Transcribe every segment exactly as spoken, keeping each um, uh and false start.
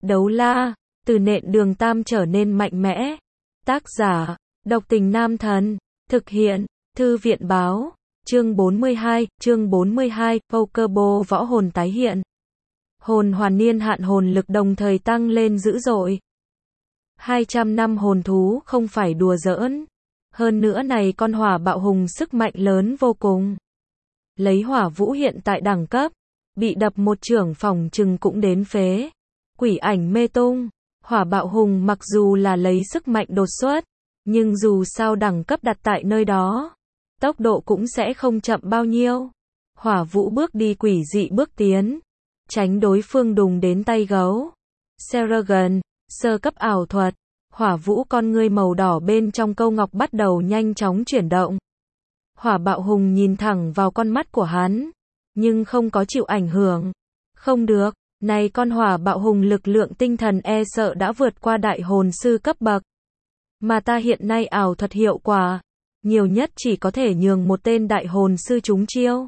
Đấu la, từ nện đường tam trở nên mạnh mẽ. Tác giả, độc tình nam thần. Thực hiện, thư viện báo. Chương bốn mươi hai, chương bốn mươi hai, Pokéball võ hồn tái hiện. Hồn hoàn niên hạn hồn lực đồng thời tăng lên dữ dội. hai trăm năm hồn thú không phải đùa giỡn. Hơn nữa này con hỏa bạo hùng sức mạnh lớn vô cùng. Lấy hỏa vũ hiện tại đẳng cấp, bị đập một chưởng phòng chừng cũng đến phế. Quỷ ảnh mê tung, hỏa bạo hùng mặc dù là lấy sức mạnh đột xuất, nhưng dù sao đẳng cấp đặt tại nơi đó, tốc độ cũng sẽ không chậm bao nhiêu. Hỏa vũ bước đi quỷ dị bước tiến, tránh đối phương đùng đến tay gấu. Seragon, sơ cấp ảo thuật, hỏa vũ con ngươi màu đỏ bên trong câu ngọc bắt đầu nhanh chóng chuyển động. Hỏa bạo hùng nhìn thẳng vào con mắt của hắn, nhưng không có chịu ảnh hưởng. Không được, này con hỏa bạo hùng lực lượng tinh thần e sợ đã vượt qua đại hồn sư cấp bậc. Mà ta hiện nay ảo thuật hiệu quả, nhiều nhất chỉ có thể nhường một tên đại hồn sư trúng chiêu.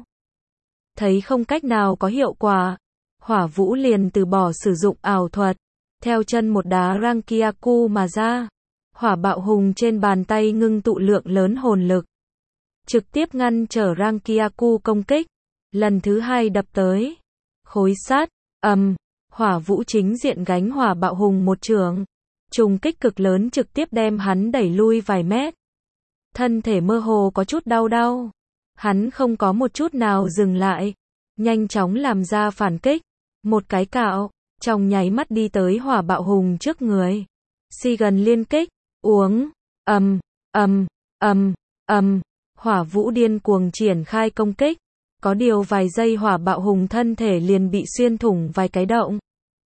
Thấy không cách nào có hiệu quả, hỏa vũ liền từ bỏ sử dụng ảo thuật, theo chân một đá Rankiaku mà ra. Hỏa bạo hùng trên bàn tay ngưng tụ lượng lớn hồn lực, trực tiếp ngăn trở Rankiaku công kích. Lần thứ hai đập tới. Khối sắt, ầm, hỏa vũ chính diện gánh hỏa bạo hùng một chưởng. Trùng kích cực lớn trực tiếp đem hắn đẩy lui vài mét. Thân thể mơ hồ có chút đau đau. Hắn không có một chút nào dừng lại. Nhanh chóng làm ra phản kích. Một cái cạo, trong nháy mắt đi tới hỏa bạo hùng trước người. Si gần liên kích, uống, ầm, ầm, ầm, ầm. Hỏa vũ điên cuồng triển khai công kích. Có điều vài giây hỏa bạo hùng thân thể liền bị xuyên thủng vài cái động.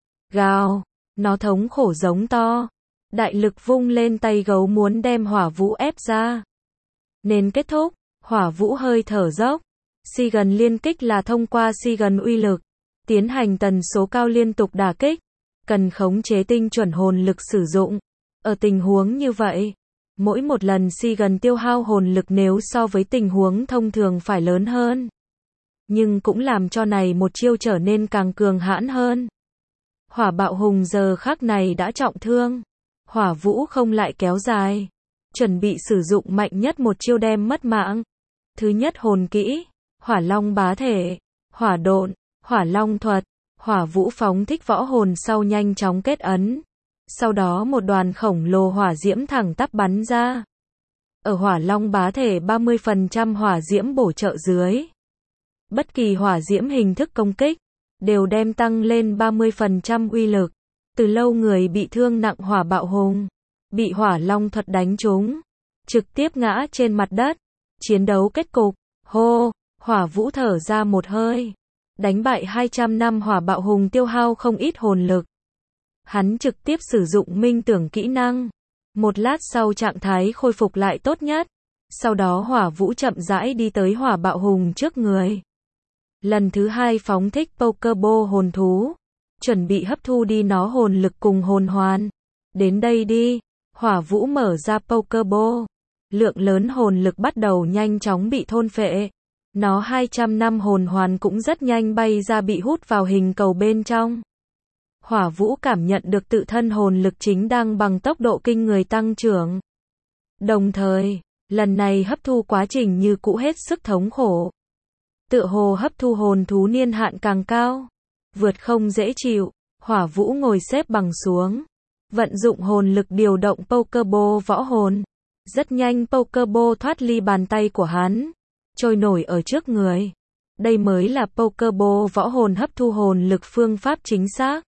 Gào, nó thống khổ giống to. Đại lực vung lên tay gấu muốn đem hỏa vũ ép ra. Nên kết thúc, hỏa vũ hơi thở dốc. Si gần liên kích là thông qua si gần uy lực, tiến hành tần số cao liên tục đả kích. Cần khống chế tinh chuẩn hồn lực sử dụng. Ở tình huống như vậy, mỗi một lần si gần tiêu hao hồn lực nếu so với tình huống thông thường phải lớn hơn. Nhưng cũng làm cho này một chiêu trở nên càng cường hãn hơn. Hỏa bạo hùng giờ khắc này đã trọng thương. Hỏa vũ không lại kéo dài. Chuẩn bị sử dụng mạnh nhất một chiêu đem mất mạng. Thứ nhất hồn kỹ, hỏa long bá thể, hỏa độn, hỏa long thuật. Hỏa vũ phóng thích võ hồn sau nhanh chóng kết ấn. Sau đó một đoàn khổng lồ hỏa diễm thẳng tắp bắn ra. Ở hỏa long bá thể ba mươi phần trăm hỏa diễm bổ trợ dưới, bất kỳ hỏa diễm hình thức công kích đều đem tăng lên ba mươi phần trăm uy lực. Từ lâu người bị thương nặng hỏa bạo hùng bị hỏa long thuật đánh trúng, trực tiếp ngã trên mặt đất. Chiến đấu kết cục, hô, hỏa vũ thở ra một hơi. Đánh bại hai trăm năm hỏa bạo hùng tiêu hao không ít hồn lực. Hắn trực tiếp sử dụng minh tưởng kỹ năng. Một lát sau trạng thái khôi phục lại tốt nhất. Sau đó hỏa vũ chậm rãi đi tới hỏa bạo hùng trước người. Lần thứ hai phóng thích Pokéball hồn thú. Chuẩn bị hấp thu đi nó hồn lực cùng hồn hoàn. Đến đây đi. Hỏa vũ mở ra Pokéball. Lượng lớn hồn lực bắt đầu nhanh chóng bị thôn phệ. Nó hai trăm năm hồn hoàn cũng rất nhanh bay ra bị hút vào hình cầu bên trong. Hỏa vũ cảm nhận được tự thân hồn lực chính đang bằng tốc độ kinh người tăng trưởng. Đồng thời, lần này hấp thu quá trình như cũ hết sức thống khổ. Tựa hồ hấp thu hồn thú niên hạn càng cao, vượt không dễ chịu. Hỏa vũ ngồi xếp bằng xuống, vận dụng hồn lực điều động Pokéball võ hồn. Rất nhanh Pokéball thoát ly bàn tay của hắn, trôi nổi ở trước người. Đây mới là Pokéball võ hồn hấp thu hồn lực phương pháp chính xác.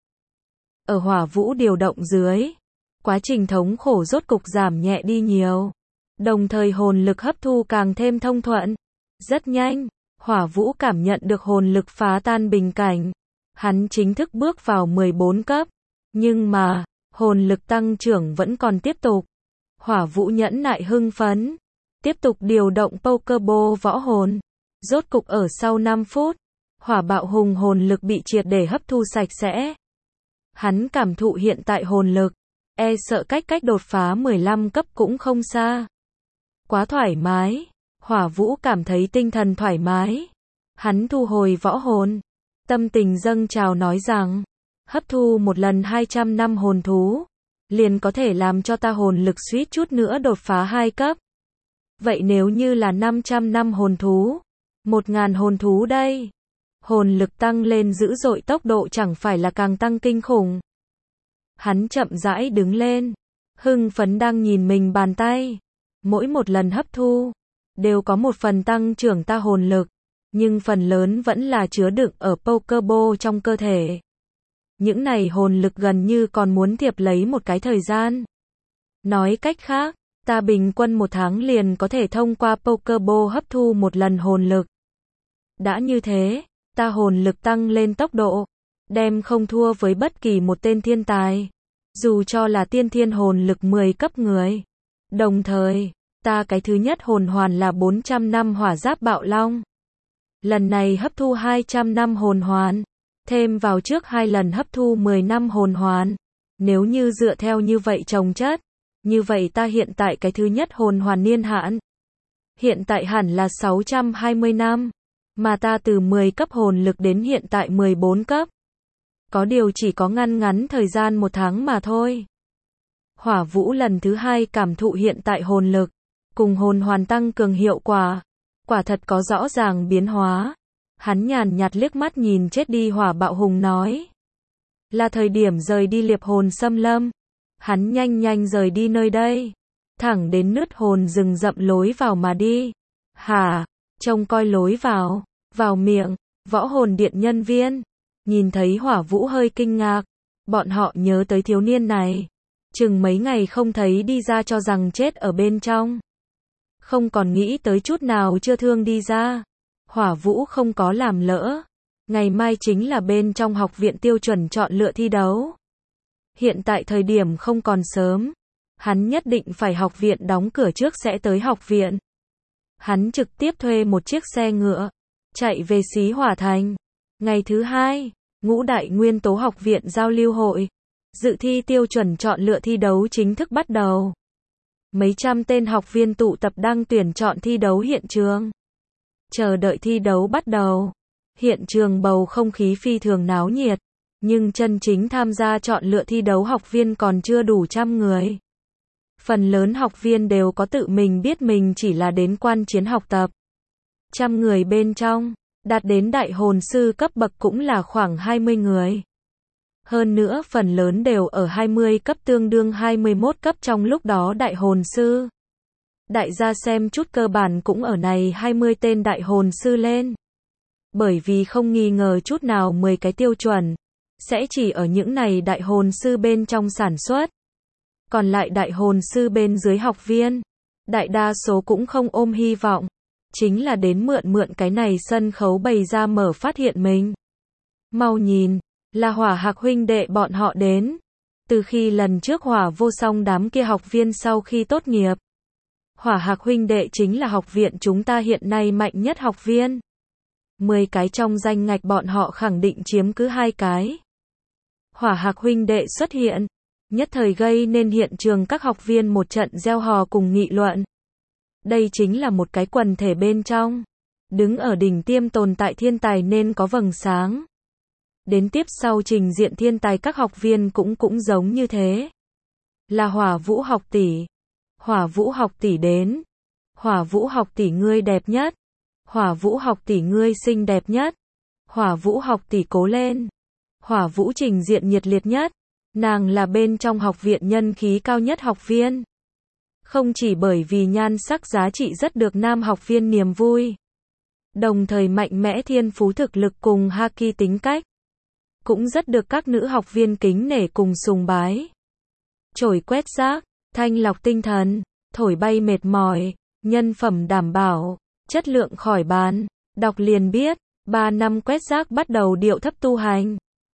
Ở hỏa vũ điều động dưới, quá trình thống khổ rốt cục giảm nhẹ đi nhiều. Đồng thời hồn lực hấp thu càng thêm thông thuận. Rất nhanh, hỏa vũ cảm nhận được hồn lực phá tan bình cảnh. Hắn chính thức bước vào mười bốn cấp. Nhưng mà, hồn lực tăng trưởng vẫn còn tiếp tục. Hỏa vũ nhẫn nại hưng phấn. Tiếp tục điều động Pokéball võ hồn. Rốt cục ở sau năm phút, hỏa bạo hùng hồn lực bị triệt để hấp thu sạch sẽ. Hắn cảm thụ hiện tại hồn lực, e sợ cách cách đột phá mười lăm cấp cũng không xa. Quá thoải mái, hỏa vũ cảm thấy tinh thần thoải mái. Hắn thu hồi võ hồn, tâm tình dâng trào nói rằng, Hấp thu một lần hai trăm năm hồn thú, liền có thể làm cho ta hồn lực suýt chút nữa đột phá hai cấp. Vậy nếu như là năm trăm năm hồn thú, một nghìn hồn thú đây, hồn lực tăng lên dữ dội, tốc độ chẳng phải là càng tăng kinh khủng. Hắn chậm rãi đứng lên, hưng phấn đang nhìn mình bàn tay. Mỗi một lần hấp thu, đều có một phần tăng trưởng ta hồn lực, nhưng phần lớn vẫn là chứa đựng ở Pokeball trong cơ thể. Những này hồn lực gần như còn muốn thiệp lấy một cái thời gian. Nói cách khác, ta bình quân một tháng liền có thể thông qua Pokeball hấp thu một lần hồn lực. Đã như thế, ta hồn lực tăng lên tốc độ, đem không thua với bất kỳ một tên thiên tài, dù cho là tiên thiên hồn lực mười cấp người. Đồng thời, ta cái thứ nhất hồn hoàn là bốn trăm năm hỏa giáp bạo long. Lần này hấp thu hai trăm năm hồn hoàn, thêm vào trước hai lần hấp thu mười năm hồn hoàn. Nếu như dựa theo như vậy chồng chất, như vậy ta hiện tại cái thứ nhất hồn hoàn niên hạn hiện tại hẳn là sáu trăm hai mươi năm, mà ta từ mười cấp hồn lực đến hiện tại mười bốn cấp. Có điều chỉ có ngăn ngắn thời gian một tháng mà thôi. Hỏa Vũ lần thứ hai cảm thụ hiện tại hồn lực, cùng hồn hoàn tăng cường hiệu quả, quả thật có rõ ràng biến hóa. Hắn nhàn nhạt liếc mắt nhìn chết đi Hỏa Bạo Hùng nói. Là thời điểm rời đi Liệp Hồn Xâm Lâm. Hắn nhanh nhanh rời đi nơi đây, thẳng đến nứt hồn rừng rậm lối vào mà đi. Hả? Trông coi lối vào, vào miệng, Võ Hồn Điện nhân viên. Nhìn thấy Hỏa Vũ hơi kinh ngạc, bọn họ nhớ tới thiếu niên này. Chừng mấy ngày không thấy đi ra cho rằng chết ở bên trong. Không còn nghĩ tới chút nào chưa thương đi ra. Hỏa Vũ không có làm lỡ. Ngày mai chính là bên trong học viện tiêu chuẩn chọn lựa thi đấu. Hiện tại thời điểm không còn sớm. Hắn nhất định phải học viện đóng cửa trước sẽ tới học viện. Hắn trực tiếp thuê một chiếc xe ngựa, chạy về Xí Hỏa Thành. Ngày thứ hai, Ngũ Đại Nguyên Tố học viện giao lưu hội. Dự thi tiêu chuẩn chọn lựa thi đấu chính thức bắt đầu. Mấy trăm tên học viên tụ tập đăng tuyển chọn thi đấu hiện trường. Chờ đợi thi đấu bắt đầu. Hiện trường bầu không khí phi thường náo nhiệt, nhưng chân chính tham gia chọn lựa thi đấu học viên còn chưa đủ trăm người. Phần lớn học viên đều có tự mình biết mình chỉ là đến quan chiến học tập. Trăm người bên trong, đạt đến đại hồn sư cấp bậc cũng là khoảng hai mươi người. Hơn nữa phần lớn đều ở hai mươi cấp tương đương hai mươi mốt cấp trong lúc đó đại hồn sư. Đại gia xem chút cơ bản cũng ở này hai mươi tên đại hồn sư lên. Bởi vì không nghi ngờ chút nào mười cái tiêu chuẩn, sẽ chỉ ở những này đại hồn sư bên trong sản xuất. Còn lại đại hồn sư bên dưới học viên, đại đa số cũng không ôm hy vọng, chính là đến mượn mượn cái này sân khấu bày ra mở phát hiện mình. Mau nhìn, là Hỏa Hạc huynh đệ bọn họ đến. Từ khi lần trước Hỏa Vô Song đám kia học viên sau khi tốt nghiệp, Hỏa Hạc huynh đệ chính là học viện chúng ta hiện nay mạnh nhất học viên. mười cái trong danh ngạch bọn họ khẳng định chiếm cứ hai cái. Hỏa Hạc huynh đệ xuất hiện, nhất thời gây nên hiện trường các học viên một trận reo hò cùng nghị luận. Đây chính là một cái quần thể bên trong, đứng ở đỉnh tiêm tồn tại thiên tài nên có vầng sáng. Đến tiếp sau trình diện thiên tài các học viên cũng cũng giống như thế. Là Hỏa Vũ học tỷ. Hỏa Vũ học tỷ đến. Hỏa Vũ học tỷ ngươi đẹp nhất. Hỏa Vũ học tỷ ngươi xinh đẹp nhất. Hỏa Vũ học tỷ cố lên. Hỏa Vũ trình diện nhiệt liệt nhất. Nàng là bên trong học viện nhân khí cao nhất học viên. Không chỉ bởi vì nhan sắc giá trị rất được nam học viên niềm vui, đồng thời mạnh mẽ thiên phú thực lực cùng haki tính cách, cũng rất được các nữ học viên kính nể cùng sùng bái. Chổi quét rác, thanh lọc tinh thần, thổi bay mệt mỏi, nhân phẩm đảm bảo, chất lượng khỏi bàn, đọc liền biết, ba năm quét rác bắt đầu điệu thấp tu hành.